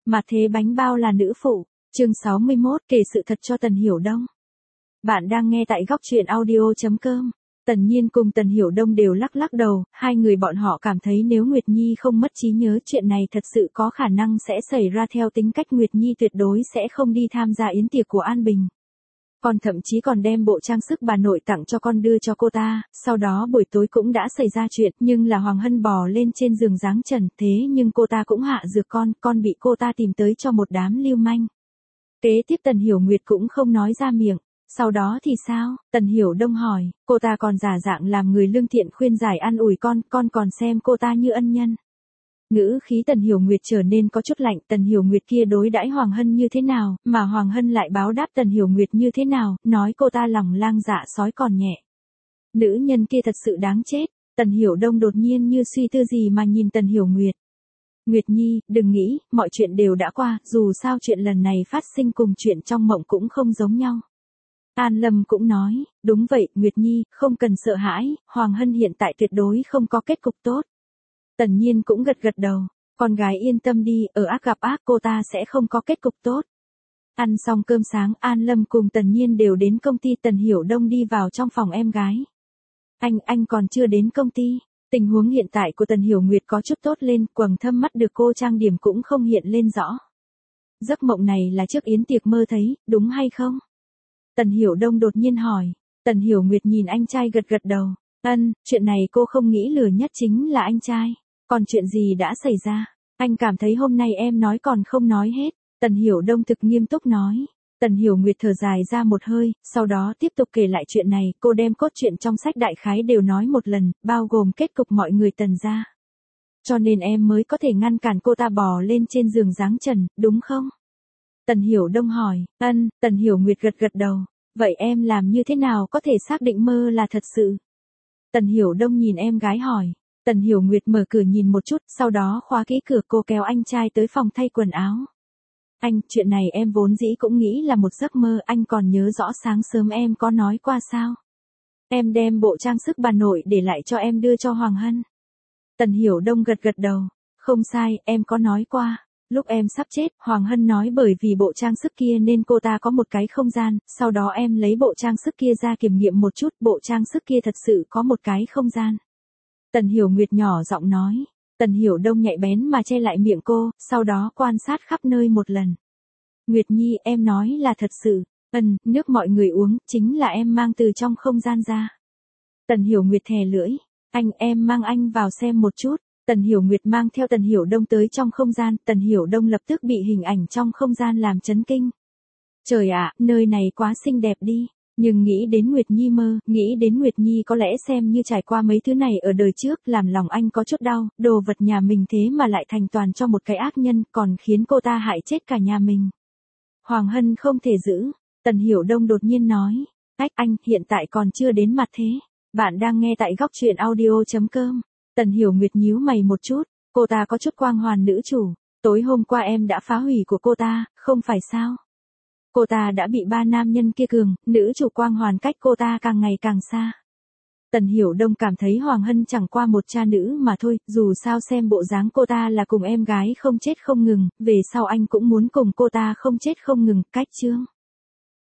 Mà thế bánh bao là nữ phụ, chương 61 kể sự thật cho Tần Hiểu Đông. Bạn đang nghe tại góc truyện audio.com. Tần Nhiên cùng Tần Hiểu Đông đều lắc lắc đầu, hai người bọn họ cảm thấy nếu Nguyệt Nhi không mất trí nhớ chuyện này thật sự có khả năng sẽ xảy ra theo tính cách Nguyệt Nhi tuyệt đối sẽ không đi tham gia yến tiệc của An Bình. Con thậm chí còn đem bộ trang sức bà nội tặng cho con đưa cho cô ta, sau đó buổi tối cũng đã xảy ra chuyện nhưng là Hoàng Hân bò lên trên giường giáng trần thế nhưng cô ta cũng hạ dược con bị cô ta tìm tới cho một đám lưu manh. Kế tiếp Tần Hiểu Nguyệt cũng không nói ra miệng. Sau đó thì sao? Tần Hiểu Đông hỏi, cô ta còn giả dạng làm người lương thiện khuyên giải an ủi con còn xem cô ta như ân nhân. Ngữ khí Tần Hiểu Nguyệt trở nên có chút lạnh, Tần Hiểu Nguyệt kia đối đãi Hoàng Hân như thế nào, mà Hoàng Hân lại báo đáp Tần Hiểu Nguyệt như thế nào, nói cô ta lòng lang dạ sói còn nhẹ. Nữ nhân kia thật sự đáng chết, Tần Hiểu Đông đột nhiên như suy tư gì mà nhìn Tần Hiểu Nguyệt. Nguyệt Nhi, đừng nghĩ, mọi chuyện đều đã qua, dù sao chuyện lần này phát sinh cùng chuyện trong mộng cũng không giống nhau. An Lâm cũng nói, đúng vậy, Nguyệt Nhi, không cần sợ hãi, Hoàng Hân hiện tại tuyệt đối không có kết cục tốt. Tần Nhiên cũng gật đầu, con gái yên tâm đi, ở ác gặp ác cô ta sẽ không có kết cục tốt. Ăn xong cơm sáng, An Lâm cùng Tần Nhiên đều đến công ty. Tần Hiểu Đông đi vào trong phòng em gái. Anh còn chưa đến công ty. Tình huống hiện tại của Tần Hiểu Nguyệt có chút tốt lên, quầng thâm mắt được cô trang điểm cũng không hiện lên rõ. Giấc mộng này là trước yến tiệc mơ thấy, đúng hay không? Tần Hiểu Đông đột nhiên hỏi. Tần Hiểu Nguyệt nhìn anh trai gật đầu. Chuyện này cô không nghĩ lừa nhất chính là anh trai. Còn chuyện gì đã xảy ra? Anh cảm thấy hôm nay em nói còn không nói hết. Tần Hiểu Đông thực nghiêm túc nói. Tần Hiểu Nguyệt thở dài ra một hơi, sau đó tiếp tục kể lại chuyện này. Cô đem cốt truyện trong sách đại khái đều nói một lần, bao gồm kết cục mọi người Tần gia. Cho nên em mới có thể ngăn cản cô ta bò lên trên giường giáng trần, đúng không? Tần Hiểu Đông hỏi. Tần Hiểu Nguyệt gật đầu. Vậy em làm như thế nào có thể xác định mơ là thật sự? Tần Hiểu Đông nhìn em gái hỏi. Tần Hiểu Nguyệt mở cửa nhìn một chút, sau đó khóa kỹ cửa. Cô kéo anh trai tới phòng thay quần áo. Anh, chuyện này em vốn dĩ cũng nghĩ là một giấc mơ, anh còn nhớ rõ sáng sớm em có nói qua sao? Em đem bộ trang sức bà nội để lại cho em đưa cho Hoàng Hân. Tần Hiểu Đông gật đầu. Không sai, em có nói qua. Lúc em sắp chết, Hoàng Hân nói bởi vì bộ trang sức kia nên cô ta có một cái không gian, sau đó em lấy bộ trang sức kia ra kiểm nghiệm một chút, bộ trang sức kia thật sự có một cái không gian. Tần Hiểu Nguyệt nhỏ giọng nói. Tần Hiểu Đông nhạy bén mà che lại miệng cô, sau đó quan sát khắp nơi một lần. Nguyệt Nhi, em nói là thật sự. Nước mọi người uống, chính là em mang từ trong không gian ra. Tần Hiểu Nguyệt thè lưỡi. Em mang anh vào xem một chút. Tần Hiểu Nguyệt mang theo Tần Hiểu Đông tới trong không gian, Tần Hiểu Đông lập tức bị hình ảnh trong không gian làm chấn kinh. Trời ạ, nơi này quá xinh đẹp đi. Nhưng nghĩ đến Nguyệt Nhi nghĩ đến Nguyệt Nhi có lẽ xem như trải qua mấy thứ này ở đời trước, làm lòng anh có chút đau, đồ vật nhà mình thế mà lại thành toàn cho một cái ác nhân, còn khiến cô ta hại chết cả nhà mình. Hoàng Hân không thể giữ. Tần Hiểu Đông đột nhiên nói. Anh, hiện tại còn chưa đến mặt thế. Bạn đang nghe tại góc truyện audio.com. Tần Hiểu Nguyệt nhíu mày một chút, cô ta có chút quang hoàn nữ chủ. Tối hôm qua em đã phá hủy của cô ta, không phải sao? Cô ta đã bị ba nam nhân kia cường, nữ chủ quang hoàn cách cô ta càng ngày càng xa. Tần Hiểu Đông cảm thấy Hoàng Hân chẳng qua một cha nữ mà thôi, dù sao xem bộ dáng cô ta là cùng em gái không chết không ngừng, về sau anh cũng muốn cùng cô ta không chết không ngừng, cách chương.